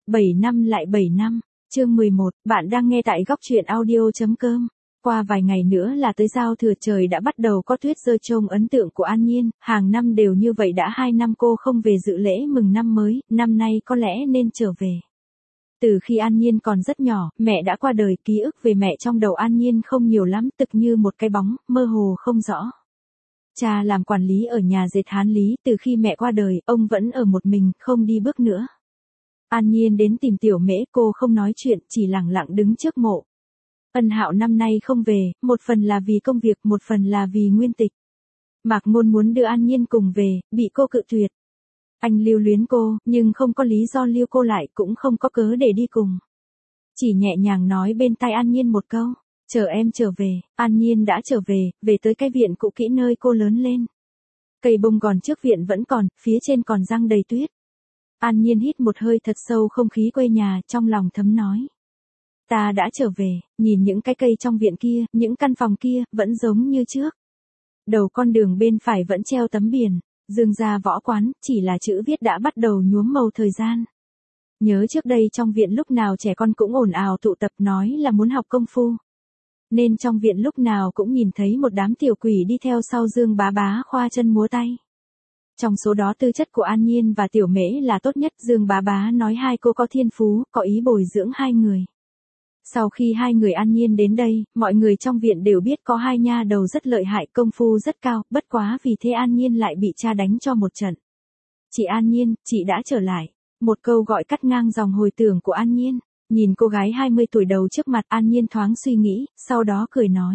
7 năm lại 7 năm, chương 11, bạn đang nghe tại góc truyện audio.com. Qua vài ngày nữa là tới giao thừa, trời đã bắt đầu có tuyết rơi. Trông ấn tượng của An Nhiên, hàng năm đều như vậy, đã 2 năm cô không về dự lễ mừng năm mới, năm nay có lẽ nên trở về. Từ khi An Nhiên còn rất nhỏ, mẹ đã qua đời, ký ức về mẹ trong đầu An Nhiên không nhiều lắm, tực như một cái bóng, mơ hồ không rõ. Cha làm quản lý ở nhà dệt Hán Lý, từ khi mẹ qua đời, ông vẫn ở một mình, không đi bước nữa. An Nhiên đến tìm Tiểu Mễ, cô không nói chuyện, chỉ lặng lặng đứng trước mộ. Ân Hạo năm nay không về, một phần là vì công việc, một phần là vì Nguyên Tịch. Mạc Ngôn muốn đưa An Nhiên cùng về, bị cô cự tuyệt. Anh lưu luyến cô, nhưng không có lý do lưu cô lại, cũng không có cớ để đi cùng. Chỉ nhẹ nhàng nói bên tai An Nhiên một câu, chờ em trở về. An Nhiên đã trở về, về tới cái viện cũ kỹ nơi cô lớn lên. Cây bông gòn trước viện vẫn còn, phía trên còn răng đầy tuyết. An Nhiên hít một hơi thật sâu không khí quê nhà, trong lòng thấm nói. Ta đã trở về, nhìn những cái cây trong viện kia, những căn phòng kia, vẫn giống như trước. Đầu con đường bên phải vẫn treo tấm biển, Dương gia võ quán, chỉ là chữ viết đã bắt đầu nhuốm màu thời gian. Nhớ trước đây trong viện lúc nào trẻ con cũng ồn ào tụ tập nói là muốn học công phu. Nên trong viện lúc nào cũng nhìn thấy một đám tiểu quỷ đi theo sau Dương bá bá khoa chân múa tay. Trong số đó tư chất của An Nhiên và Tiểu Mễ là tốt nhất, Dương bá bá nói hai cô có thiên phú, có ý bồi dưỡng hai người. Sau khi hai người An Nhiên đến đây, mọi người trong viện đều biết có hai nha đầu rất lợi hại, công phu rất cao, bất quá vì thế An Nhiên lại bị cha đánh cho một trận. Chị An Nhiên, chị đã trở lại. Một câu gọi cắt ngang dòng hồi tưởng của An Nhiên. Nhìn cô gái 20 tuổi đầu trước mặt, An Nhiên thoáng suy nghĩ, sau đó cười nói.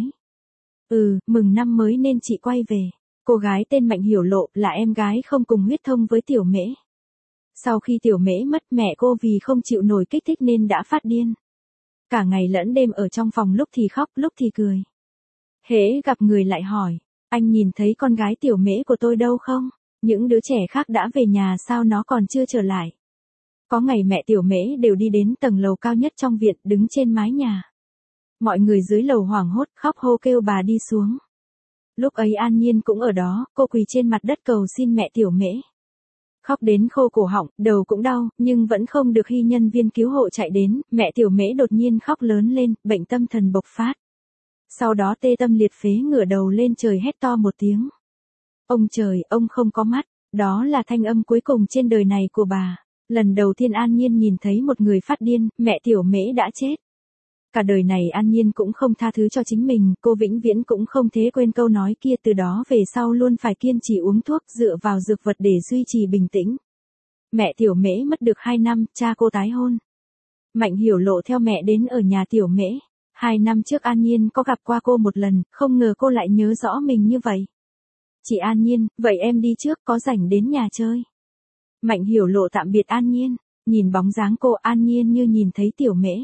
Mừng năm mới nên chị quay về. Cô gái tên Mạnh Hiểu Lộ là em gái không cùng huyết thống với Tiểu Mễ. Sau khi Tiểu Mễ mất, mẹ cô vì không chịu nổi kích thích nên đã phát điên. Cả ngày lẫn đêm ở trong phòng, lúc thì khóc, lúc thì cười. Hễ gặp người lại hỏi, anh nhìn thấy con gái Tiểu Mễ của tôi đâu không? Những đứa trẻ khác đã về nhà sao nó còn chưa trở lại? Có ngày mẹ Tiểu Mễ đều đi đến tầng lầu cao nhất trong viện, đứng trên mái nhà. Mọi người dưới lầu hoảng hốt, khóc hô kêu bà đi xuống. Lúc ấy An Nhiên cũng ở đó, cô quỳ trên mặt đất cầu xin mẹ Tiểu Mễ. Khóc đến khô cổ họng, đầu cũng đau, nhưng vẫn không được khi nhân viên cứu hộ chạy đến, mẹ Tiểu Mễ đột nhiên khóc lớn lên, bệnh tâm thần bộc phát. Sau đó tê tâm liệt phế, ngửa đầu lên trời hét to một tiếng. Ông trời, ông không có mắt, đó là thanh âm cuối cùng trên đời này của bà. Lần đầu tiên An Nhiên nhìn thấy một người phát điên, mẹ Tiểu Mễ đã chết. Cả đời này An Nhiên cũng không tha thứ cho chính mình, cô vĩnh viễn cũng không thể quên câu nói kia, từ đó về sau luôn phải kiên trì uống thuốc, dựa vào dược vật để duy trì bình tĩnh. Mẹ Tiểu Mễ mất được 2 năm, cha cô tái hôn. Mạnh Hiểu Lộ theo mẹ đến ở nhà Tiểu Mễ. 2 năm trước An Nhiên có gặp qua cô một lần, không ngờ cô lại nhớ rõ mình như vậy. Chị An Nhiên, vậy em đi trước, có rảnh đến nhà chơi. Mạnh Hiểu Lộ tạm biệt An Nhiên, nhìn bóng dáng cô, An Nhiên như nhìn thấy Tiểu Mễ.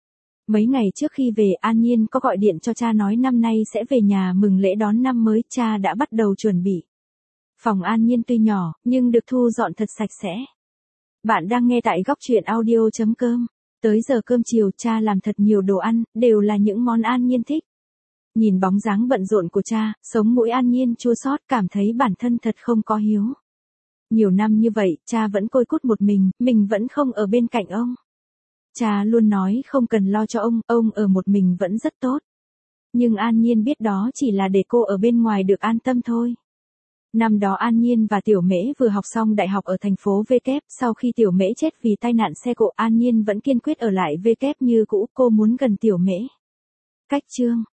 Mấy ngày trước khi về, An Nhiên có gọi điện cho cha nói năm nay sẽ về nhà mừng lễ đón năm mới, cha đã bắt đầu chuẩn bị. Phòng An Nhiên tuy nhỏ, nhưng được thu dọn thật sạch sẽ. Bạn đang nghe tại góc truyện audio.com. Tới giờ cơm chiều, cha làm thật nhiều đồ ăn, đều là những món An Nhiên thích. Nhìn bóng dáng bận rộn của cha, sống mũi An Nhiên chua xót, cảm thấy bản thân thật không có hiếu. Nhiều năm như vậy, cha vẫn côi cút một mình vẫn không ở bên cạnh ông. Cha luôn nói không cần lo cho ông ở một mình vẫn rất tốt. Nhưng An Nhiên biết đó chỉ là để cô ở bên ngoài được an tâm thôi. Năm đó An Nhiên và Tiểu Mễ vừa học xong đại học ở thành phố V kép, sau khi Tiểu Mễ chết vì tai nạn xe cộ, An Nhiên vẫn kiên quyết ở lại V kép như cũ, cô muốn gần Tiểu Mễ. Cách chương